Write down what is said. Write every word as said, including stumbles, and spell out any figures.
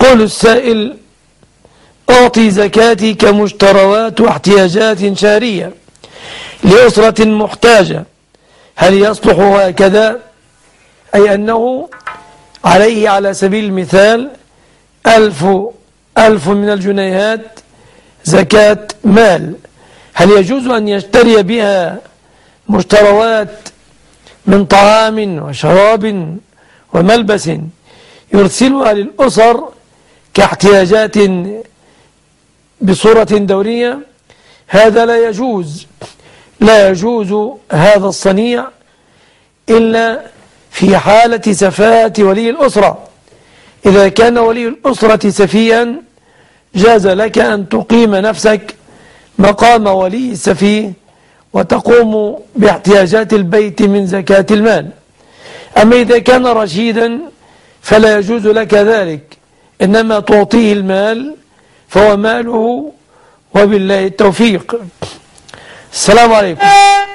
يقول السائل: أعطي زكاتي كمشتروات واحتياجات شهرية لأسرة محتاجة، هل يصلح هكذا؟ أي أنه عليه على سبيل المثال ألف, ألف من الجنيهات زكاة مال، هل يجوز أن يشتري بها مشتروات من طعام وشراب وملبس يرسلها للأسر كاحتياجات بصورة دورية؟ هذا لا يجوز، لا يجوز هذا الصنيع إلا في حالة سفاهة ولي الأسرة. إذا كان ولي الأسرة سفيها جاز لك أن تقيم نفسك مقام ولي السفيه وتقوم باحتياجات البيت من زكاة المال. أما إذا كان رشيدا فلا يجوز لك ذلك، إنما تعطيه المال فهو ماله، وبالله التوفيق. السلام عليكم.